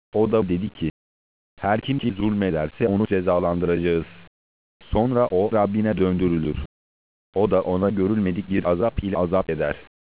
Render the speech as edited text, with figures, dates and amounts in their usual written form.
O da dedi ki, her kim ki zulmederse onu cezalandıracağız. Sonra o Rabbine döndürülür. O da ona görülmedik bir azap ile azap eder.